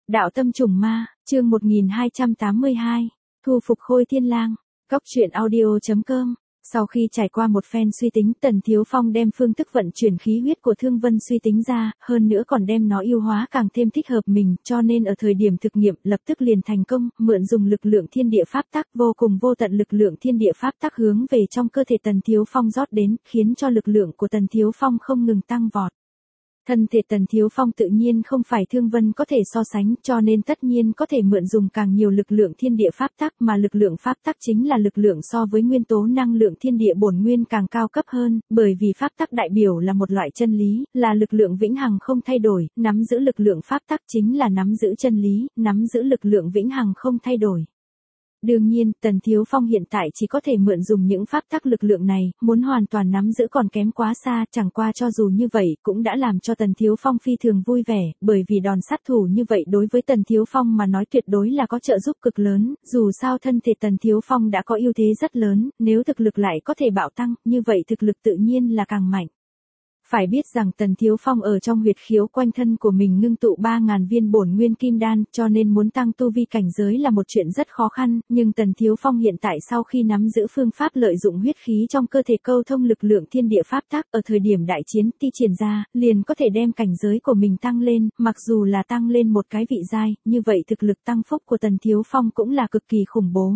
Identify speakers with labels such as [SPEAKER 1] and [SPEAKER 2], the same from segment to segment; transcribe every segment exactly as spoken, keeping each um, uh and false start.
[SPEAKER 1] Đạo tâm trùng ma, chương một nghìn hai trăm tám mươi hai, thu phục Khôi Thiên Lang, góc truyện audio chấm com. Sau khi trải qua một phen suy tính, Tần Thiếu Phong đem phương thức vận chuyển khí huyết của Thương Vân suy tính ra, hơn nữa còn đem nó yêu hóa càng thêm thích hợp mình, cho nên ở thời điểm thực nghiệm lập tức liền thành công, mượn dùng lực lượng thiên địa pháp tắc, vô cùng vô tận lực lượng thiên địa pháp tắc hướng về trong cơ thể Tần Thiếu Phong rót đến, khiến cho lực lượng của Tần Thiếu Phong không ngừng tăng vọt. Thân thể Tần Thiếu Phong tự nhiên không phải Thương Vân có thể so sánh, cho nên tất nhiên có thể mượn dùng càng nhiều lực lượng thiên địa pháp tắc, mà lực lượng pháp tắc chính là lực lượng so với nguyên tố năng lượng thiên địa bổn nguyên càng cao cấp hơn, bởi vì pháp tắc đại biểu là một loại chân lý, là lực lượng vĩnh hằng không thay đổi, nắm giữ lực lượng pháp tắc chính là nắm giữ chân lý, nắm giữ lực lượng vĩnh hằng không thay đổi. Đương nhiên, Tần Thiếu Phong hiện tại chỉ có thể mượn dùng những pháp tắc lực lượng này, muốn hoàn toàn nắm giữ còn kém quá xa, chẳng qua cho dù như vậy, cũng đã làm cho Tần Thiếu Phong phi thường vui vẻ, bởi vì đòn sát thủ như vậy đối với Tần Thiếu Phong mà nói tuyệt đối là có trợ giúp cực lớn, dù sao thân thể Tần Thiếu Phong đã có ưu thế rất lớn, nếu thực lực lại có thể bạo tăng, như vậy thực lực tự nhiên là càng mạnh. Phải biết rằng Tần Thiếu Phong ở trong huyệt khiếu quanh thân của mình ngưng tụ ba ngàn viên bổn nguyên kim đan, cho nên muốn tăng tu vi cảnh giới là một chuyện rất khó khăn, nhưng Tần Thiếu Phong hiện tại sau khi nắm giữ phương pháp lợi dụng huyết khí trong cơ thể câu thông lực lượng thiên địa pháp tắc, ở thời điểm đại chiến ti triển ra, liền có thể đem cảnh giới của mình tăng lên, mặc dù là tăng lên một cái vị giai, như vậy thực lực tăng phúc của Tần Thiếu Phong cũng là cực kỳ khủng bố.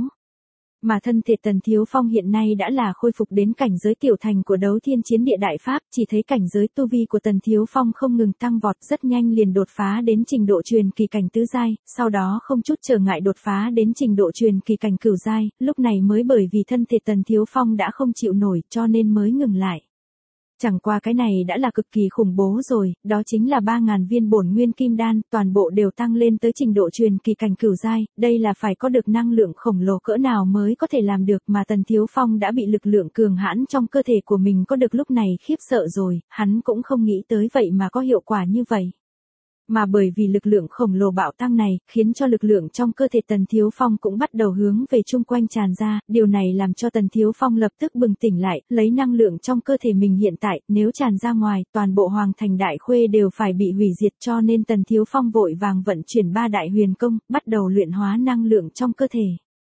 [SPEAKER 1] Mà thân thể Tần Thiếu Phong hiện nay đã là khôi phục đến cảnh giới tiểu thành của đấu thiên chiến địa đại pháp, chỉ thấy cảnh giới tu vi của Tần Thiếu Phong không ngừng tăng vọt, rất nhanh liền đột phá đến trình độ truyền kỳ cảnh tứ giai, sau đó không chút trở ngại đột phá đến trình độ truyền kỳ cảnh cửu giai, lúc này mới bởi vì thân thể Tần Thiếu Phong đã không chịu nổi, cho nên mới ngừng lại. Chẳng qua cái này đã là cực kỳ khủng bố rồi, đó chính là ba ngàn viên bổn nguyên kim đan, toàn bộ đều tăng lên tới trình độ truyền kỳ cảnh cửu giai, đây là phải có được năng lượng khổng lồ cỡ nào mới có thể làm được, mà Tần Thiếu Phong đã bị lực lượng cường hãn trong cơ thể của mình có được lúc này khiếp sợ rồi, hắn cũng không nghĩ tới vậy mà có hiệu quả như vậy. Mà bởi vì lực lượng khổng lồ bạo tăng này, khiến cho lực lượng trong cơ thể Tần Thiếu Phong cũng bắt đầu hướng về chung quanh tràn ra, điều này làm cho Tần Thiếu Phong lập tức bừng tỉnh lại, lấy năng lượng trong cơ thể mình hiện tại, nếu tràn ra ngoài, toàn bộ Hoàng Thành Đại Khuê đều phải bị hủy diệt, cho nên Tần Thiếu Phong vội vàng vận chuyển ba đại huyền công, bắt đầu luyện hóa năng lượng trong cơ thể.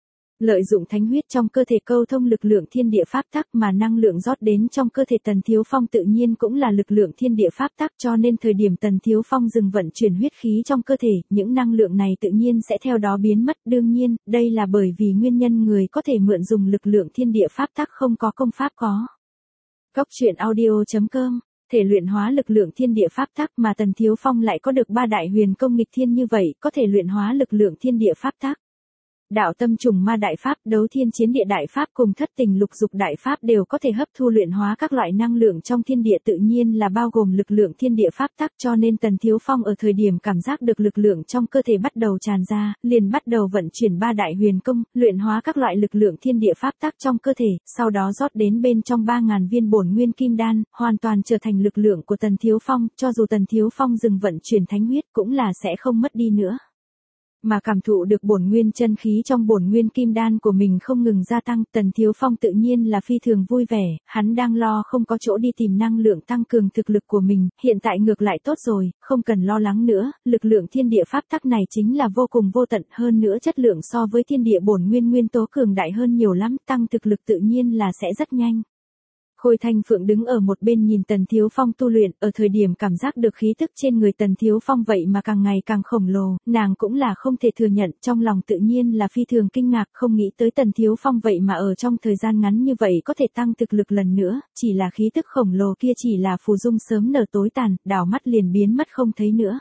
[SPEAKER 1] Lợi dụng thánh huyết trong cơ thể câu thông lực lượng thiên địa pháp tắc, mà năng lượng rót đến trong cơ thể Tần Thiếu Phong tự nhiên cũng là lực lượng thiên địa pháp tắc, cho nên thời điểm Tần Thiếu Phong dừng vận chuyển huyết khí trong cơ thể, những năng lượng này tự nhiên sẽ theo đó biến mất, đương nhiên, đây là bởi vì nguyên nhân người có thể mượn dùng lực lượng thiên địa pháp tắc không có công pháp có. Góc truyện audio chấm com. Thể luyện hóa lực lượng thiên địa pháp tắc, mà Tần Thiếu Phong lại có được ba đại huyền công nghịch thiên như vậy, có thể luyện hóa lực lượng thiên địa pháp tắc. Đạo tâm trùng ma đại pháp, đấu thiên chiến địa đại pháp cùng thất tình lục dục đại pháp đều có thể hấp thu luyện hóa các loại năng lượng trong thiên địa, tự nhiên là bao gồm lực lượng thiên địa pháp tắc, cho nên Tần Thiếu Phong ở thời điểm cảm giác được lực lượng trong cơ thể bắt đầu tràn ra, liền bắt đầu vận chuyển ba đại huyền công, luyện hóa các loại lực lượng thiên địa pháp tắc trong cơ thể, sau đó rót đến bên trong ba ngàn viên bổn nguyên kim đan, hoàn toàn trở thành lực lượng của Tần Thiếu Phong, cho dù Tần Thiếu Phong dừng vận chuyển thánh huyết cũng là sẽ không mất đi nữa. Mà cảm thụ được bổn nguyên chân khí trong bổn nguyên kim đan của mình không ngừng gia tăng, Tần Thiếu Phong tự nhiên là phi thường vui vẻ, hắn đang lo không có chỗ đi tìm năng lượng tăng cường thực lực của mình, hiện tại ngược lại tốt rồi, không cần lo lắng nữa, lực lượng thiên địa pháp tắc này chính là vô cùng vô tận, hơn nữa chất lượng so với thiên địa bổn nguyên nguyên tố cường đại hơn nhiều lắm, tăng thực lực tự nhiên là sẽ rất nhanh. Khôi Thanh Phượng đứng ở một bên nhìn Tần Thiếu Phong tu luyện, ở thời điểm cảm giác được khí tức trên người Tần Thiếu Phong vậy mà càng ngày càng khổng lồ, nàng cũng là không thể thừa nhận, trong lòng tự nhiên là phi thường kinh ngạc, không nghĩ tới Tần Thiếu Phong vậy mà ở trong thời gian ngắn như vậy có thể tăng thực lực lần nữa, chỉ là khí tức khổng lồ kia chỉ là phù dung sớm nở tối tàn, đảo mắt liền biến mất không thấy nữa.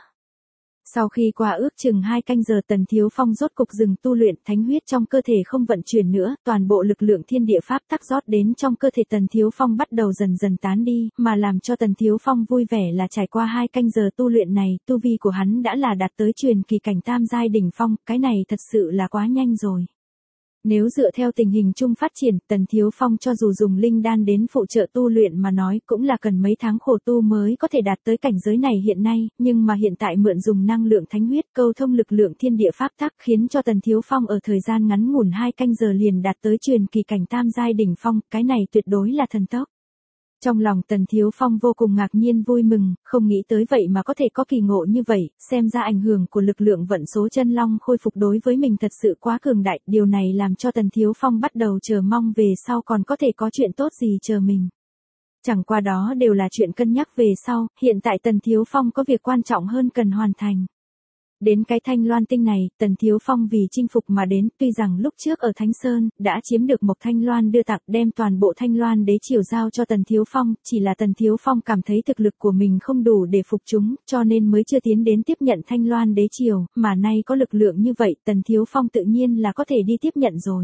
[SPEAKER 1] Sau khi qua ước chừng hai canh giờ Tần Thiếu Phong rốt cục dừng tu luyện, thánh huyết trong cơ thể không vận chuyển nữa, toàn bộ lực lượng thiên địa pháp tắc rót đến trong cơ thể Tần Thiếu Phong bắt đầu dần dần tán đi, mà làm cho Tần Thiếu Phong vui vẻ là trải qua hai canh giờ tu luyện này, tu vi của hắn đã là đạt tới truyền kỳ cảnh tam giai đỉnh phong, cái này thật sự là quá nhanh rồi. Nếu dựa theo tình hình chung phát triển, Tần Thiếu Phong cho dù dùng linh đan đến phụ trợ tu luyện mà nói cũng là cần mấy tháng khổ tu mới có thể đạt tới cảnh giới này hiện nay, nhưng mà hiện tại mượn dùng năng lượng thánh huyết câu thông lực lượng thiên địa pháp tắc khiến cho Tần Thiếu Phong ở thời gian ngắn ngủn hai canh giờ liền đạt tới truyền kỳ cảnh tam giai đỉnh phong, cái này tuyệt đối là thần tốc. Trong lòng Tần Thiếu Phong vô cùng ngạc nhiên vui mừng, không nghĩ tới vậy mà có thể có kỳ ngộ như vậy, xem ra ảnh hưởng của lực lượng vận số chân long khôi phục đối với mình thật sự quá cường đại, điều này làm cho Tần Thiếu Phong bắt đầu chờ mong về sau còn có thể có chuyện tốt gì chờ mình. Chẳng qua đó đều là chuyện cân nhắc về sau, hiện tại Tần Thiếu Phong có việc quan trọng hơn cần hoàn thành. Đến cái Thanh Loan Tinh này, Tần Thiếu Phong vì chinh phục mà đến, tuy rằng lúc trước ở Thánh Sơn, đã chiếm được Mộc Thanh Loan đưa tặng đem toàn bộ Thanh Loan đế triều giao cho Tần Thiếu Phong, chỉ là Tần Thiếu Phong cảm thấy thực lực của mình không đủ để phục chúng, cho nên mới chưa tiến đến tiếp nhận Thanh Loan đế triều, mà nay có lực lượng như vậy, Tần Thiếu Phong tự nhiên là có thể đi tiếp nhận rồi.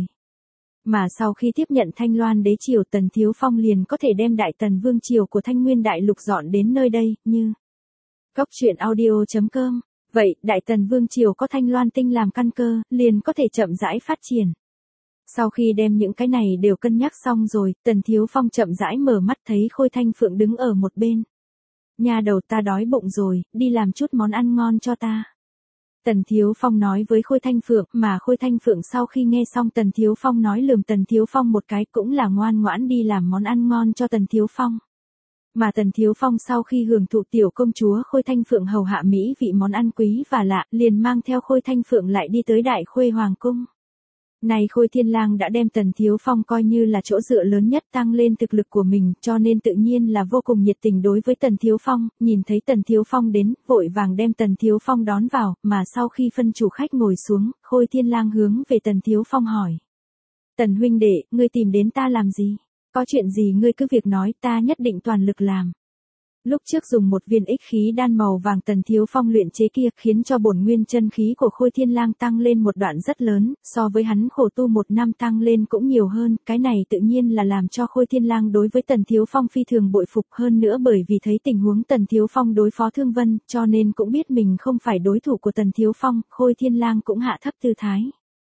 [SPEAKER 1] Mà sau khi tiếp nhận Thanh Loan đế triều, Tần Thiếu Phong liền có thể đem Đại Tần Vương triều của Thanh Nguyên Đại Lục dọn đến nơi đây, như Cốc truyện audio chấm com. Vậy, Đại Tần Vương triều có Thanh Loan Tinh làm căn cơ, liền có thể chậm rãi phát triển. Sau khi đem những cái này đều cân nhắc xong rồi, Tần Thiếu Phong chậm rãi mở mắt thấy Khôi Thanh Phượng đứng ở một bên. Nha đầu, ta đói bụng rồi, đi làm chút món ăn ngon cho ta. Tần Thiếu Phong nói với Khôi Thanh Phượng, mà Khôi Thanh Phượng sau khi nghe xong Tần Thiếu Phong nói lườm Tần Thiếu Phong một cái cũng là ngoan ngoãn đi làm món ăn ngon cho Tần Thiếu Phong. Mà Tần Thiếu Phong sau khi hưởng thụ tiểu công chúa Khôi Thanh Phượng hầu hạ mỹ vị món ăn quý và lạ, liền mang theo Khôi Thanh Phượng lại đi tới Đại Khuê Hoàng Cung. Này Khôi Thiên Lang đã đem Tần Thiếu Phong coi như là chỗ dựa lớn nhất tăng lên thực lực của mình, cho nên tự nhiên là vô cùng nhiệt tình đối với Tần Thiếu Phong, nhìn thấy Tần Thiếu Phong đến, vội vàng đem Tần Thiếu Phong đón vào, mà sau khi phân chủ khách ngồi xuống, Khôi Thiên Lang hướng về Tần Thiếu Phong hỏi. Tần huynh đệ, ngươi tìm đến ta làm gì? Có chuyện gì ngươi cứ việc nói, ta nhất định toàn lực làm. Lúc trước dùng một viên ích khí đan màu vàng Tần Thiếu Phong luyện chế kia khiến cho bổn nguyên chân khí của Khôi Thiên Lang tăng lên một đoạn rất lớn, so với hắn khổ tu một năm tăng lên cũng nhiều hơn, cái này tự nhiên là làm cho Khôi Thiên Lang đối với Tần Thiếu Phong phi thường bội phục, hơn nữa bởi vì thấy tình huống Tần Thiếu Phong đối phó Thương Vân, cho nên cũng biết mình không phải đối thủ của Tần Thiếu Phong, Khôi Thiên Lang cũng hạ thấp tư thái.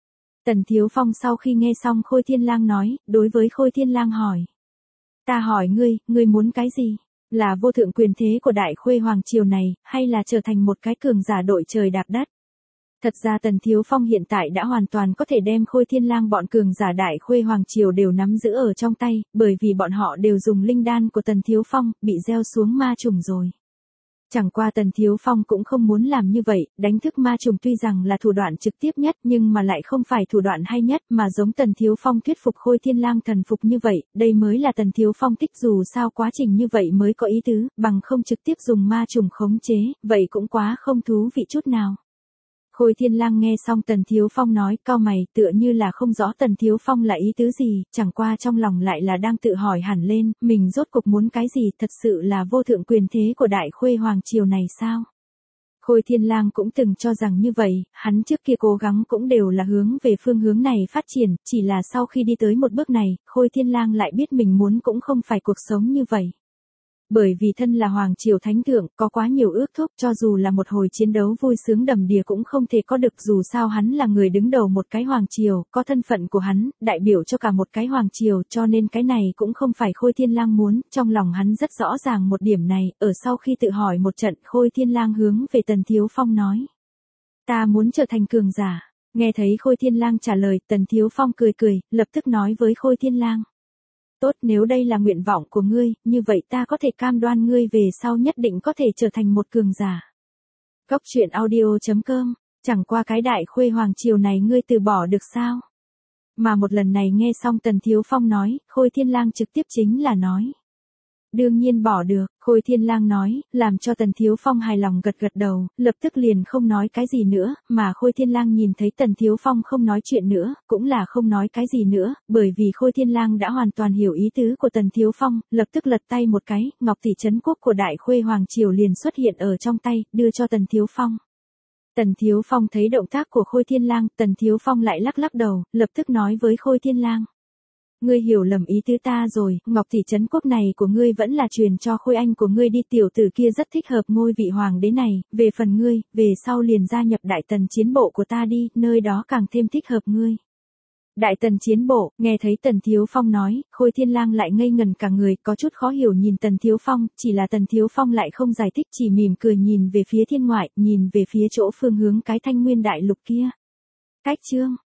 [SPEAKER 1] Tần Thiếu Phong sau khi nghe xong Khôi Thiên Lang nói, đối với Khôi Thiên Lang hỏi. Ta hỏi ngươi, ngươi muốn cái gì? Là vô thượng quyền thế của Đại Khuê Hoàng triều này, hay là trở thành một cái cường giả đội trời đạp đất? Thật ra Tần Thiếu Phong hiện tại đã hoàn toàn có thể đem Khôi Thiên Lang bọn cường giả Đại Khuê Hoàng triều đều nắm giữ ở trong tay, bởi vì bọn họ đều dùng linh đan của Tần Thiếu Phong, bị gieo xuống ma trùng rồi. Chẳng qua Tần Thiếu Phong cũng không muốn làm như vậy, đánh thức ma trùng tuy rằng là thủ đoạn trực tiếp nhất nhưng mà lại không phải thủ đoạn hay nhất mà giống Tần Thiếu Phong thuyết phục Khôi Thiên Lang thần phục như vậy, đây mới là Tần Thiếu Phong thích dù sao quá trình như vậy mới có ý tứ, bằng không trực tiếp dùng ma trùng khống chế, vậy cũng quá không thú vị chút nào. Khôi Thiên Lang nghe xong Tần Thiếu Phong nói, cau mày, tựa như là không rõ Tần Thiếu Phong là ý tứ gì, chẳng qua trong lòng lại là đang tự hỏi hẳn lên, mình rốt cuộc muốn cái gì, thật sự là vô thượng quyền thế của Đại Khuê Hoàng triều này sao? Khôi Thiên Lang cũng từng cho rằng như vậy, hắn trước kia cố gắng cũng đều là hướng về phương hướng này phát triển, chỉ là sau khi đi tới một bước này, Khôi Thiên Lang lại biết mình muốn cũng không phải cuộc sống như vậy. Bởi vì thân là Hoàng triều thánh thượng, có quá nhiều ước thúc, cho dù là một hồi chiến đấu vui sướng đầm đìa cũng không thể có được, dù sao hắn là người đứng đầu một cái Hoàng triều, có thân phận của hắn, đại biểu cho cả một cái Hoàng triều, cho nên cái này cũng không phải Khôi Thiên Lang muốn, trong lòng hắn rất rõ ràng một điểm này, ở sau khi tự hỏi một trận, Khôi Thiên Lang hướng về Tần Thiếu Phong nói. Ta muốn trở thành cường giả. Nghe thấy Khôi Thiên Lang trả lời, Tần Thiếu Phong cười cười, lập tức nói với Khôi Thiên Lang. Tốt, nếu đây là nguyện vọng của ngươi, như vậy ta có thể cam đoan ngươi về sau nhất định có thể trở thành một cường giả. Cốc truyện audio chấm com, chẳng qua cái Đại Khuê Hoàng triều này ngươi từ bỏ được sao? Mà một lần này nghe xong Tần Thiếu Phong nói, Khôi Thiên Lang trực tiếp chính là nói. Đương nhiên bỏ được, Khôi Thiên Lang nói, làm cho Tần Thiếu Phong hài lòng gật gật đầu, lập tức liền không nói cái gì nữa, mà Khôi Thiên Lang nhìn thấy Tần Thiếu Phong không nói chuyện nữa, cũng là không nói cái gì nữa, bởi vì Khôi Thiên Lang đã hoàn toàn hiểu ý tứ của Tần Thiếu Phong, lập tức lật tay một cái, ngọc tỷ trấn quốc của Đại Khuê Hoàng triều liền xuất hiện ở trong tay, đưa cho Tần Thiếu Phong. Tần Thiếu Phong thấy động tác của Khôi Thiên Lang, Tần Thiếu Phong lại lắc lắc đầu, lập tức nói với Khôi Thiên Lang. Ngươi hiểu lầm ý tứ ta rồi, ngọc tỷ trấn quốc này của ngươi vẫn là truyền cho Khôi anh của ngươi đi, tiểu tử kia rất thích hợp ngôi vị hoàng đế này, về phần ngươi, về sau liền gia nhập Đại Tần chiến bộ của ta đi, nơi đó càng thêm thích hợp ngươi. Đại Tần chiến bộ, nghe thấy Tần Thiếu Phong nói, Khôi Thiên Lang lại ngây ngần cả người, có chút khó hiểu nhìn Tần Thiếu Phong, chỉ là Tần Thiếu Phong lại không giải thích, chỉ mỉm cười nhìn về phía thiên ngoại, nhìn về phía chỗ phương hướng cái Thanh Nguyên Đại Lục kia. Cách chương